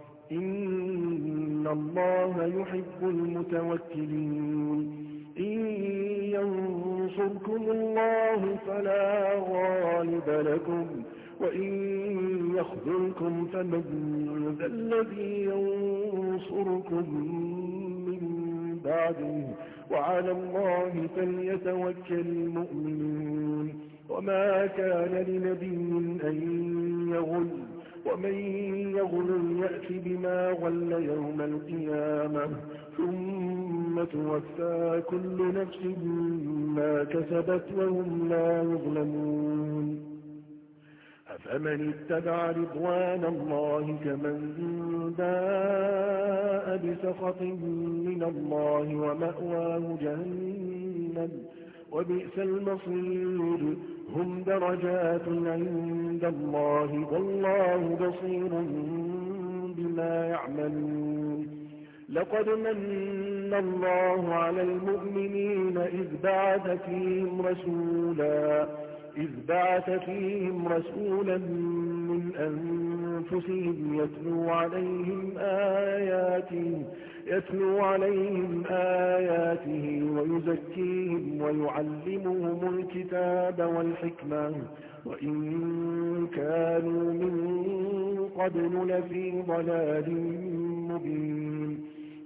إن الله يحب المتوكلين إن ينصركم الله فلا غالب لكم وإن يخذلكم فمن ذا الذي ينصركم من بعده وعلى الله فليتوكل المؤمنون وما كان لنبي أن يغل ومن يغل يأت بما غل يوم القيامة ثم توفى كل نفس ما كسبت وهم لا يظلمون أفمن اتبع رضوان الله كمن باء بسخط من الله ومأواه جهنم وبئس المصير هم درجات عند الله والله بصير بما يعملون لقد من الله على المؤمنين إذ بعث فيهم رسولا إذ بعث فيهم رسولا من أنفسهم يتلو عليهم آياته يتلو عليهم آياته ويزكيهم ويعلمهم الكتاب والحكمة وإن كانوا من قبل لفي ضلال مبين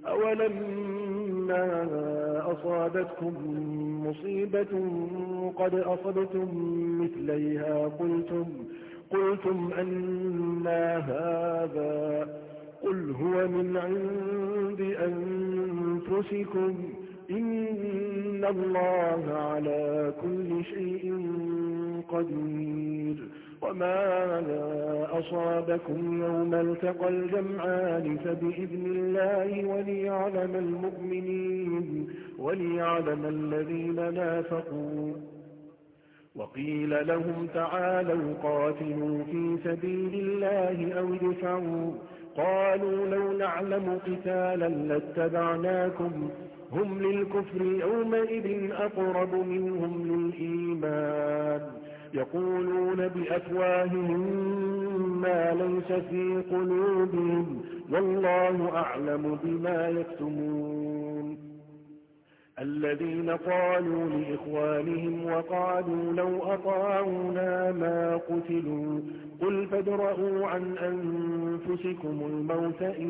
أولما أصابتكم مصيبة قد أصبتم مثليها قلتم قلتم أنى هذا قل هو من عند أنفسكم إن الله على كل شيء قدير وما أصابكم يوم التقى الجمعان فبإذن الله وليعلم المؤمنين وليعلم الذين نافقوا وقيل لهم تعالوا قاتلوا في سبيل الله أو ادفعوا قالوا لو نعلم قتالا لاتبعناكم هم للكفر يومئذ أقرب منهم للإيمان يقولون بأفواههم ما ليس في قلوبهم والله أعلم بما يكتمون الذين قالوا لإخوانهم وقالوا لو أطاعونا ما قتلوا قل فادرءوا عن أنفسكم الموت إن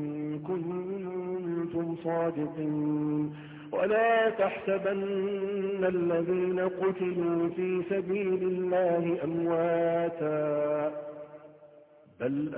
كنتم صادقين ولا تحسبن الذين قتلوا في سبيل الله أمواتا بل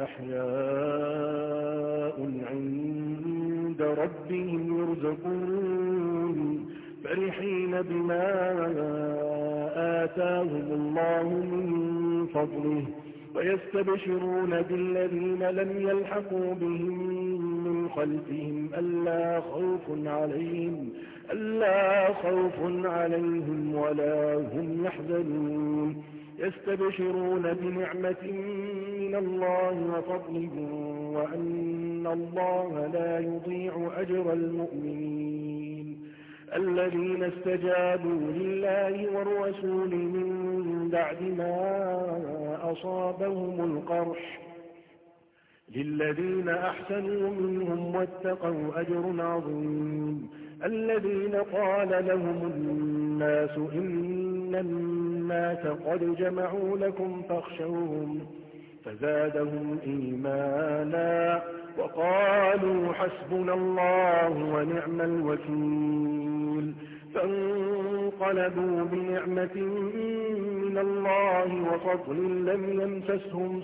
أحياء عند ربهم يرزقون فرحين بما آتاهم الله من فضله ويستبشرون بالذين لم يلحقوا بهم من خلفهم ألا خوف عليهم ألا خوف عليهم ولا هم يحزنون يستبشرون بنعمة من الله وفضله وأن الله لا يضيع أجر المؤمنين الذين استجابوا لله والرسول من بعد ما أصابهم القرح للذين أحسنوا منهم واتقوا أجر عظيم الذين قال لهم الناس إن الناس قد جمعوا لكم فاخشوهم فزادهم إيمانا وقالوا حسبنا الله ونعم الوكيل فانقلبوا بنعمة من الله وفضل لم يمسسهم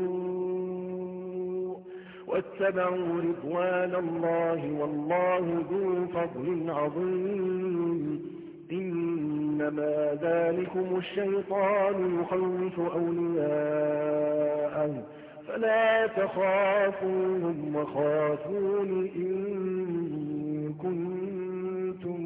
سوء واتبعوا رضوان الله والله ذو فضل عظيم إنما ذلكم الشيطان يخوف أولياءه فلا تخافوهم وخافون إن كنتم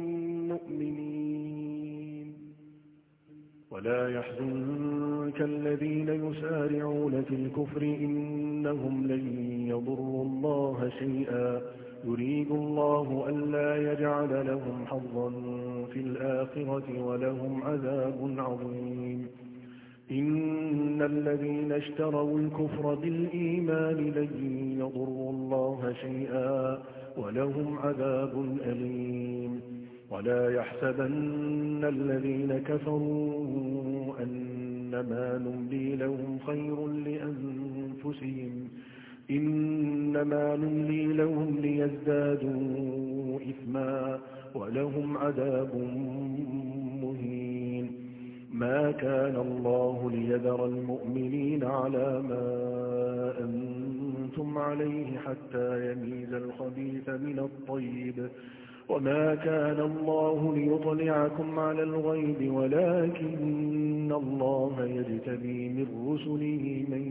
مؤمنين ولا يحزنك الذين يسارعون في الكفر إنهم لن يضروا الله شيئا يريد الله ألا يجعل لهم حظا في الآخرة ولهم عذاب عظيم إن الذين اشتروا الكفر بالإيمان لن يضروا الله شيئا ولهم عذاب أليم ولا يحسبن الذين كفروا أنما نملي لهم خير لأنفسهم إنما نملي لهم ليزدادوا إثما ولهم عذاب مهين ما كان الله ليذر المؤمنين على ما أنتم عليه حتى يميز الخبيث من الطيب وما كان الله ليطلعكم على الغيب ولكن الله يجتبي من رسله من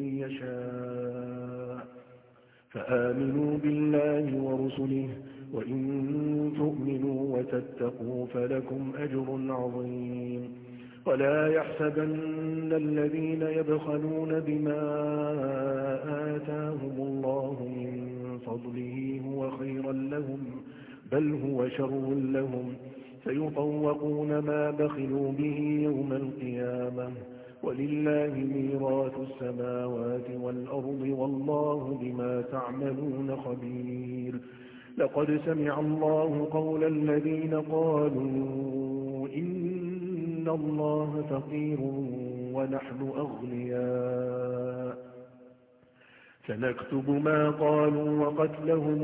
يشاء فآمنوا بالله ورسله وإن تؤمنوا وتتقوا فلكم أجر عظيم ولا يحسبن الذين يبخلون بما آتاهم الله من فضله هو خيرا لهم بل هو شر لهم سيطوقون ما بخلوا به يوم القيامة ولله ميراث السماوات والأرض والله بما تعملون خبير لقد سمع الله قول الذين قالوا إن الله فقير ونحن أغنياء سنكتب ما قالوا وقتلهم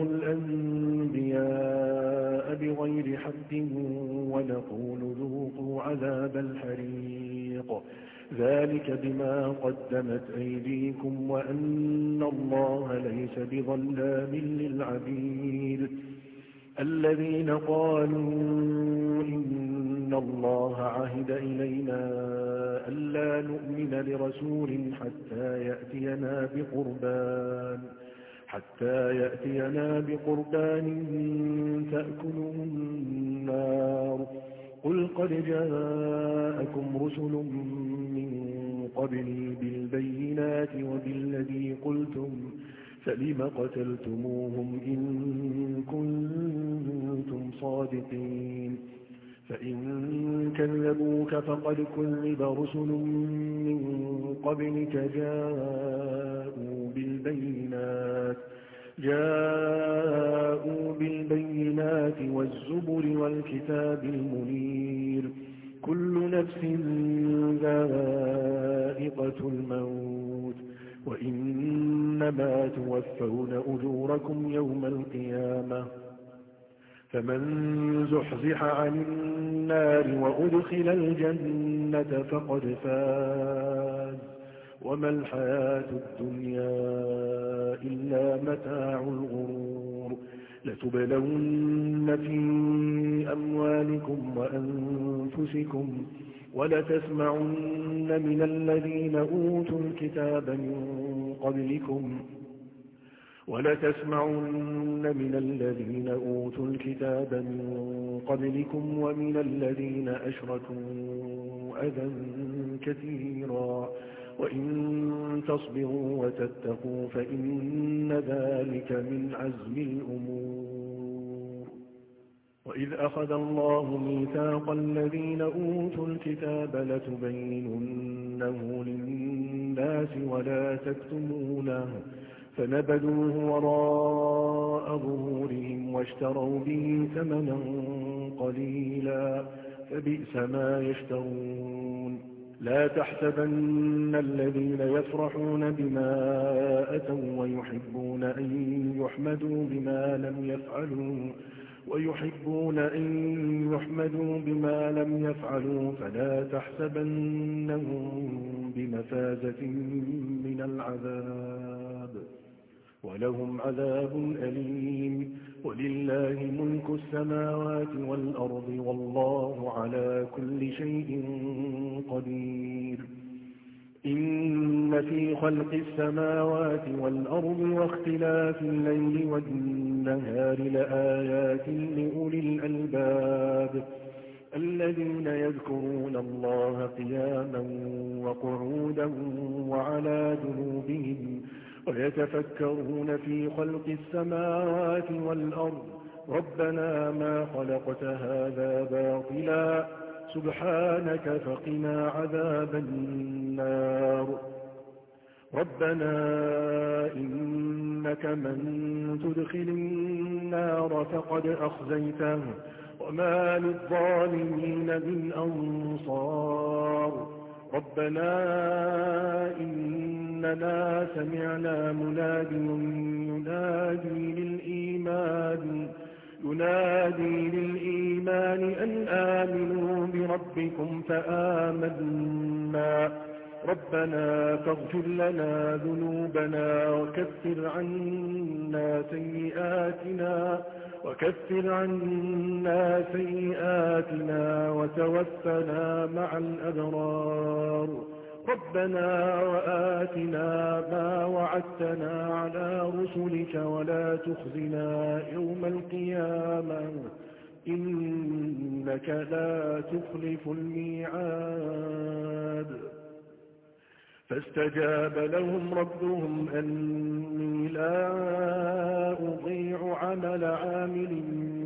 الأنبياء بغير حق ونقول ذوقوا عذاب الحريق ذلك بما قدمت أيديكم وأن الله ليس بظلام للعبيد الذين قالوا إن الله عهد إلينا ألا نؤمن لرسول حتى يأتينا بقربان حتى يأتينا بقربان تأكله النار قل قد جاءكم رسل من قبلي بالبينات وبالذي قلتم فلم قتلتموهم إن كنتم صادقين فإن كذبوك فقد كذب رسل من قبلك جاءوا بالبينات جاءوا بالبينات والزبر والكتاب المنير كل نفس ذائقة الموت وإنما توفون أجوركم يوم القيامة فمن زحزح عن النار وأدخل الجنة فقد فاز وما الحياة الدنيا إلا متاع الغرور لتبلون في أموالكم وأنفسكم ولتسمعن من الذين أوتوا الكتاب من قبلكم ولتسمعن من الذين أوتوا الكتاب من قبلكم ومن الذين أشركوا أذى كثيرا وإن تصبروا وتتقوا فإن ذلك من عزم الأمور وإذ أخذ الله ميثاق الذين أوتوا الكتاب لتبيننه للناس ولا تكتمونه فنبذوه وراء ظهورهم واشتروا به ثمنا قليلا فبئس ما يشترون لا تحسبن الذين يفرحون بما أتوا ويحبون أن يحمدوا بما لم يفعلوا ويحبون أن يحمدوا بما لم يفعلوا فلا تحسبنهم بمفازة من العذاب ولهم عذاب أليم ولله ملك السماوات والأرض والله على كل شيء قدير إن في خلق السماوات والأرض واختلاف الليل والنهار لآيات لأولي الألباب الذين يذكرون الله قياما وقعودا وعلى جنوبهم ويتفكرون في خلق السماوات والأرض ربنا ما خلقت هذا باطلا سبحانك فقنا عذاب النار ربنا إنك من تدخل النار فقد أخزيته وما للظالمين من أنصار ربنا إننا سمعنا منادي ينادي للإيمان ينادي للإيمان أن آمنوا بربكم فآمنا ربنا فاغفر لنا ذنوبنا وكفر عنا سيئاتنا وكفر عنا سيئاتنا وتوفنا مع الأبرار ربنا وآتنا ما وعدتنا على رسلك ولا تخزنا يوم القيامة إنك لا تخلف الميعاد فاستجاب لهم ربهم أني لا أضيع عمل عامل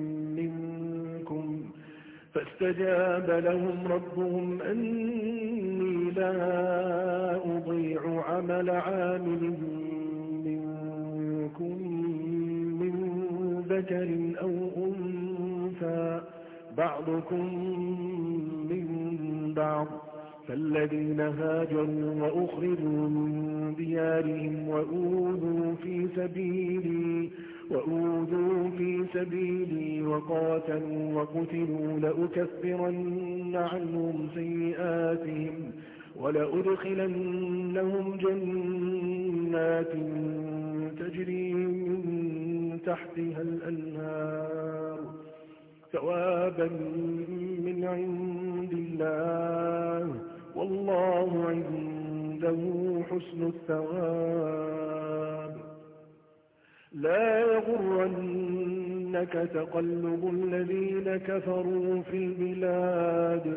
منكم فاستجاب لهم ربهم أني لا أضيع عمل عامل منكم من ذكر أو أنثى بعضكم من بعض فالذين هاجروا وأخرجوا من ديارهم وأوذوا في سبيلي وأوذوا في سبيلي وقاتلوا وقتلوا لأكفرن عنهم سيئاتهم ولأدخلنهم جنات تجري من تحتها الأنهار ثوابا من عند الله والله عنده حسن الثواب لا يغرنك تقلب الذين كفروا في البلاد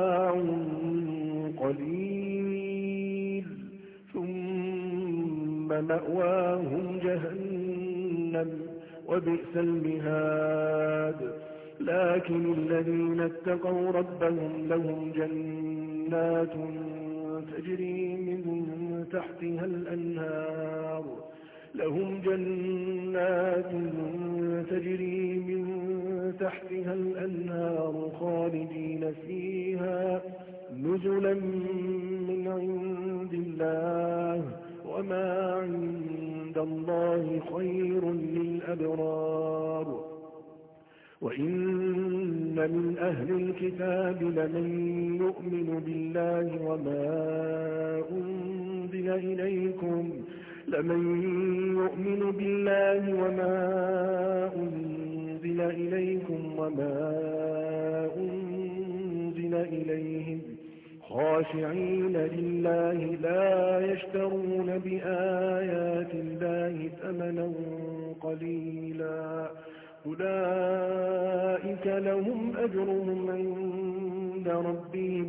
متاع قليل ثم مأواهم جهنم وبئس المهاد لكن الذين اتقوا ربهم لهم جنات تجري من تحتها الأنهار لهم جنات تجري من تحتها الأنهار خالدين فيها نزلا من عند الله وما عند الله خير للأبرار وإن من أهل الكتاب لمن يؤمن بالله وما أنزل إليكم لمن يؤمن بالله وما أنزل إليكم وما أنزل إليهم خاشعين لله لا يشترون بآيات الله ثمنا قليلا أولئك لهم أجرهم عند ربهم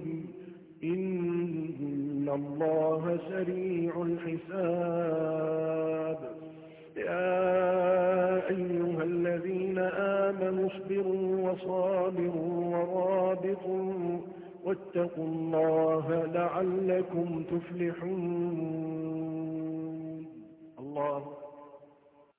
إن الله سريع الحساب يا أيها الذين آمنوا اصبروا وصابروا ورابطوا واتقوا الله لعلكم تفلحون الله